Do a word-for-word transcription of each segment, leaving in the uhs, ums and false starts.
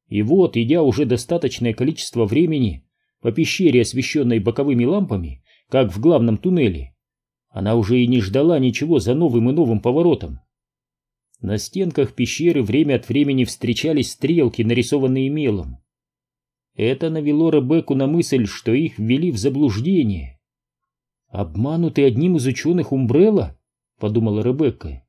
И вот, идя уже достаточное количество времени по пещере, освещенной боковыми лампами, как в главном туннеле, она уже и не ждала ничего за новым и новым поворотом. На стенках пещеры время от времени встречались стрелки, нарисованные мелом. Это навело Ребекку на мысль, что их ввели в заблуждение. «Обманутый одним из ученых Умбрелла?» — подумала Ребекка.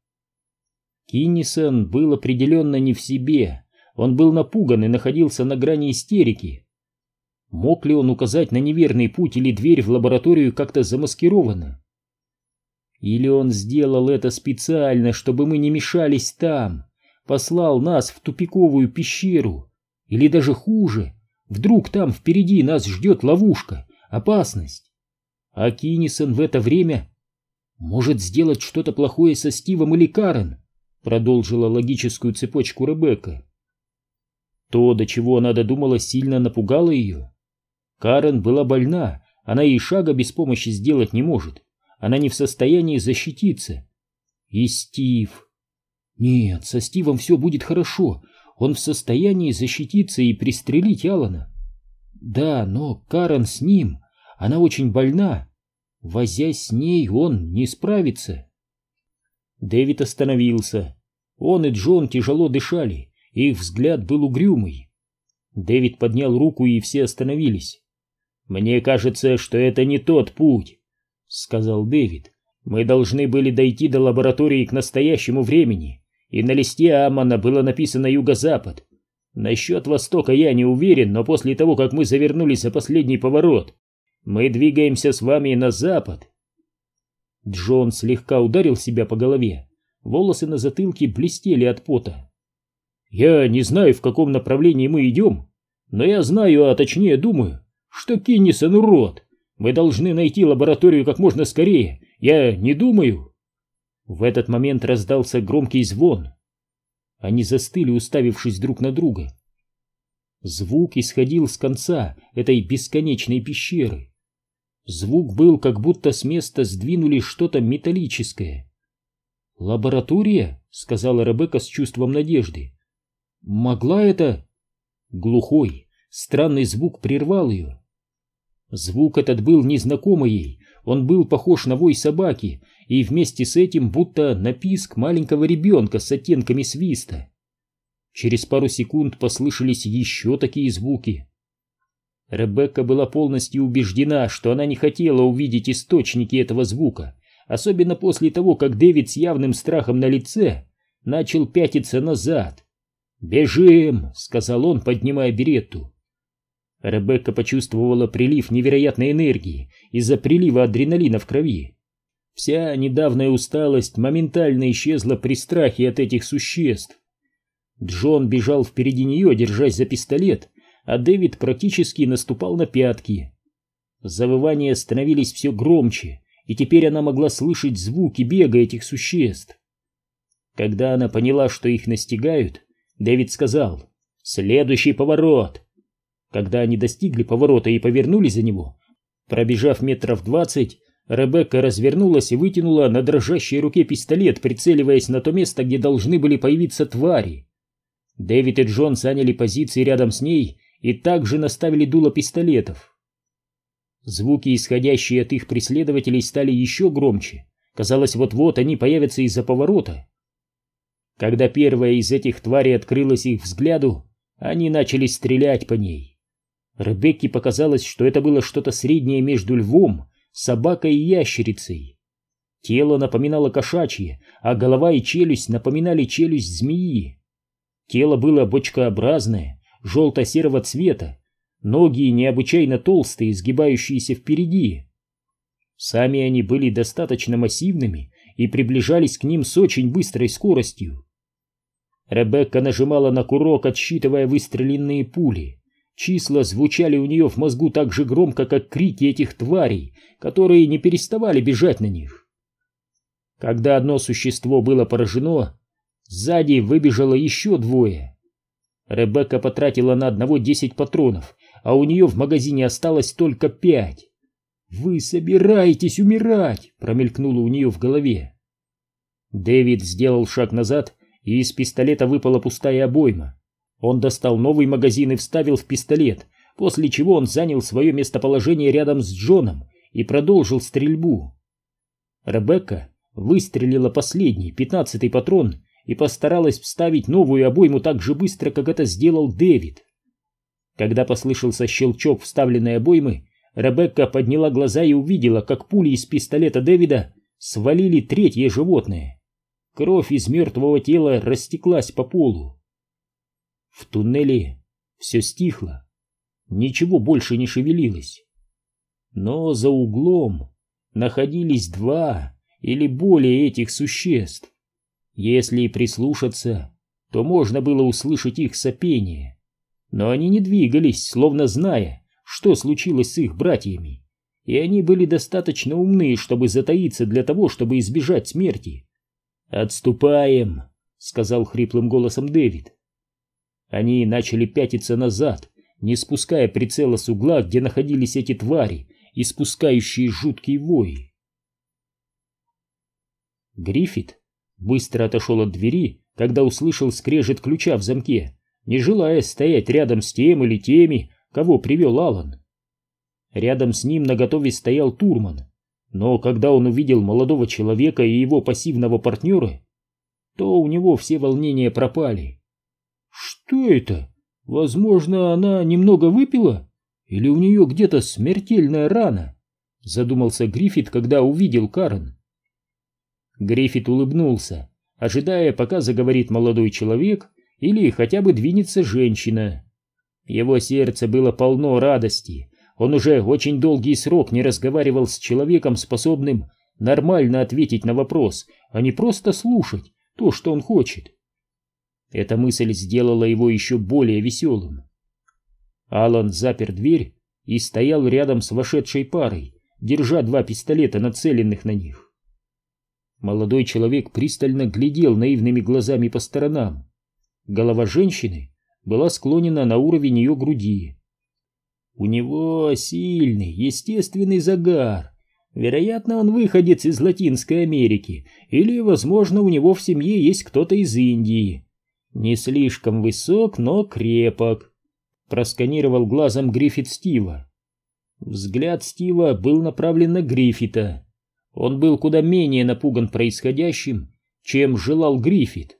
Киннисон был определенно не в себе. Он был напуган и находился на грани истерики. Мог ли он указать на неверный путь или дверь в лабораторию как-то замаскирована? Или он сделал это специально, чтобы мы не мешались там, послал нас в тупиковую пещеру? Или даже хуже, вдруг там впереди нас ждет ловушка, опасность? А Киннисон в это время может сделать что-то плохое со Стивом или Карен, продолжила логическую цепочку Ребекка. То, до чего она додумалась, сильно напугало ее. Карен была больна, она и шага без помощи сделать не может. Она не в состоянии защититься. И Стив... Нет, со Стивом все будет хорошо. Он в состоянии защититься и пристрелить Алана. Да, но Карен с ним. Она очень больна. Возясь с ней, он не справится. Дэвид остановился. Он и Джон тяжело дышали. Их взгляд был угрюмый. Дэвид поднял руку, и все остановились. «Мне кажется, что это не тот путь», — сказал Дэвид. «Мы должны были дойти до лаборатории к настоящему времени, и на листе Аммона было написано «Юго-Запад». Насчет Востока я не уверен, но после того, как мы завернули за последний поворот, мы двигаемся с вами на запад». Джон слегка ударил себя по голове. Волосы на затылке блестели от пота. «Я не знаю, в каком направлении мы идем, но я знаю, а точнее думаю, что Киннисон урод. Мы должны найти лабораторию как можно скорее. Я не думаю». В этот момент раздался громкий звон. Они застыли, уставившись друг на друга. Звук исходил с конца этой бесконечной пещеры. Звук был, как будто с места сдвинули что-то металлическое. «Лаборатория?» — сказала Ребекка с чувством надежды. «Могла это...» Глухой, странный звук прервал ее. Звук этот был незнакомый ей, он был похож на вой собаки, и вместе с этим будто на писк маленького ребенка с оттенками свиста. Через пару секунд послышались еще такие звуки. Ребекка была полностью убеждена, что она не хотела увидеть источники этого звука, особенно после того, как Дэвид с явным страхом на лице начал пятиться назад. «Бежим!» — сказал он, поднимая беретту. Ребекка почувствовала прилив невероятной энергии из-за прилива адреналина в крови. Вся недавняя усталость моментально исчезла при страхе от этих существ. Джон бежал впереди нее, держась за пистолет, а Дэвид практически наступал на пятки. Завывания становились все громче, и теперь она могла слышать звуки бега этих существ. Когда она поняла, что их настигают, Дэвид сказал: «Следующий поворот!» Когда они достигли поворота и повернули за него, пробежав метров двадцать, Ребекка развернулась и вытянула на дрожащей руке пистолет, прицеливаясь на то место, где должны были появиться твари. Дэвид и Джон заняли позиции рядом с ней и также наставили дуло пистолетов. Звуки, исходящие от их преследователей, стали еще громче. Казалось, вот-вот они появятся из-за поворота. Когда первая из этих тварей открылась их взгляду, они начали стрелять по ней. Ребекке показалось, что это было что-то среднее между львом, собакой и ящерицей. Тело напоминало кошачье, а голова и челюсть напоминали челюсть змеи. Тело было бочкообразное, желто-серого цвета, ноги необычайно толстые, сгибающиеся впереди. Сами они были достаточно массивными и приближались к ним с очень быстрой скоростью. Ребекка нажимала на курок, отсчитывая выстреленные пули. Числа звучали у нее в мозгу так же громко, как крики этих тварей, которые не переставали бежать на них. Когда одно существо было поражено, сзади выбежало еще двое. Ребекка потратила на одного десять патронов, а у нее в магазине осталось только пять. «Вы собираетесь умирать!» — промелькнуло у нее в голове. Дэвид сделал шаг назад, и из пистолета выпала пустая обойма. Он достал новый магазин и вставил в пистолет, после чего он занял свое местоположение рядом с Джоном и продолжил стрельбу. Ребекка выстрелила последний, пятнадцатый патрон и постаралась вставить новую обойму так же быстро, как это сделал Дэвид. Когда послышался щелчок вставленной обоймы, Ребекка подняла глаза и увидела, как пули из пистолета Дэвида свалили третье животное. Кровь из мертвого тела растеклась по полу. В туннеле все стихло, ничего больше не шевелилось. Но за углом находились два или более этих существ. Если прислушаться, то можно было услышать их сопение. Но они не двигались, словно зная, что случилось с их братьями, и они были достаточно умны, чтобы затаиться для того, чтобы избежать смерти. «Отступаем», — сказал хриплым голосом Дэвид. Они начали пятиться назад, не спуская прицела с угла, где находились эти твари, испускающие жуткий вой. Гриффит быстро отошел от двери, когда услышал скрежет ключа в замке, не желая стоять рядом с тем или теми, кого привел Алан. Рядом с ним наготове стоял Турман, но когда он увидел молодого человека и его пассивного партнера, то у него все волнения пропали. «Что это? Возможно, она немного выпила? Или у нее где-то смертельная рана?» — задумался Гриффит, когда увидел Карен. Гриффит улыбнулся, ожидая, пока заговорит молодой человек или хотя бы двинется женщина. Его сердце было полно радости. Он уже очень долгий срок не разговаривал с человеком, способным нормально ответить на вопрос, а не просто слушать то, что он хочет. Эта мысль сделала его еще более веселым. Алан запер дверь и стоял рядом с вошедшей парой, держа два пистолета, нацеленных на них. Молодой человек пристально глядел наивными глазами по сторонам. Голова женщины была склонена на уровень ее груди. У него сильный, естественный загар. Вероятно, он выходец из Латинской Америки, или, возможно, у него в семье есть кто-то из Индии. Не слишком высок, но крепок. Просканировал глазом Гриффит Стива. Взгляд Стива был направлен на Гриффита. Он был куда менее напуган происходящим, чем желал Гриффит.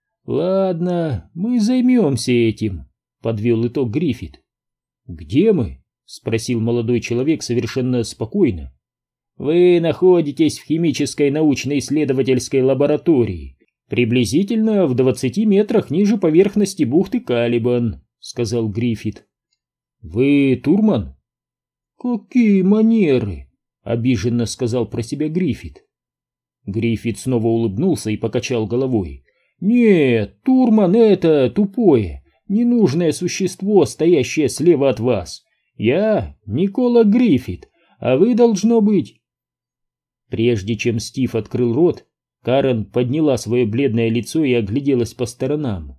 «Ладно, мы займемся этим», — подвел итог Гриффит. «Где мы?» — спросил молодой человек совершенно спокойно. «Вы находитесь в химической научно-исследовательской лаборатории, приблизительно в двадцати метрах ниже поверхности бухты Калибан», — сказал Гриффит. «Вы Турман?» «Какие манеры!» — обиженно сказал про себя Гриффит. Гриффит снова улыбнулся и покачал головой. «Нет, Турман — это тупое, ненужное существо, стоящее слева от вас. Я Никола Гриффит, а вы, должно быть...» Прежде чем Стив открыл рот, Карен подняла свое бледное лицо и огляделась по сторонам.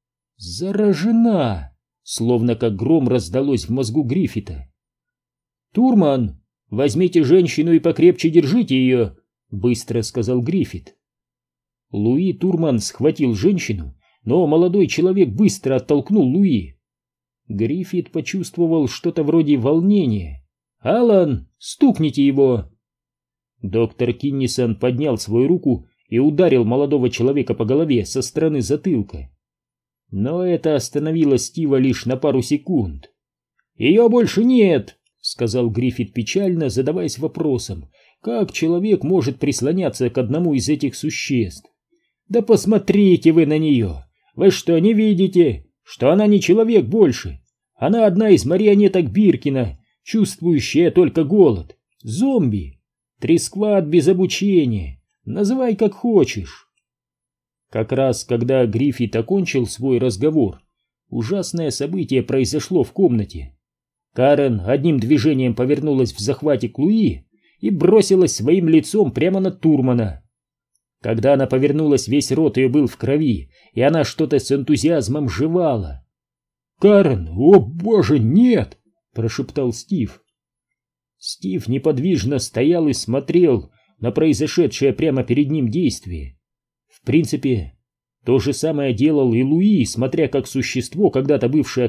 «Заражена!» — словно как гром раздалось в мозгу Гриффита. «Турман, возьмите женщину и покрепче держите ее», — быстро сказал Гриффит. Луи Турман схватил женщину, но молодой человек быстро оттолкнул Луи. Гриффит почувствовал что-то вроде волнения. «Алан, стукните его!» Доктор Киннисон поднял свою руку и ударил молодого человека по голове со стороны затылка. Но это остановило Стива лишь на пару секунд. «Ее больше нет!» — сказал Гриффит печально, задаваясь вопросом, как человек может прислоняться к одному из этих существ. «Да посмотрите вы на нее! Вы что, не видите, что она не человек больше? Она одна из марионеток Биркина, чувствующая только голод. Зомби! Трескват без обучения! Называй как хочешь!» Как раз когда Гриффит окончил свой разговор, ужасное событие произошло в комнате. Карен одним движением повернулась в захвате к Луи и бросилась своим лицом прямо на Турмана. Когда она повернулась, весь рот ее был в крови, и она что-то с энтузиазмом жевала. «Карен, о боже, нет!» — прошептал Стив. Стив неподвижно стоял и смотрел на произошедшее прямо перед ним действие. В принципе, То же самое делал и Луи, смотря как существо, когда-то бывшее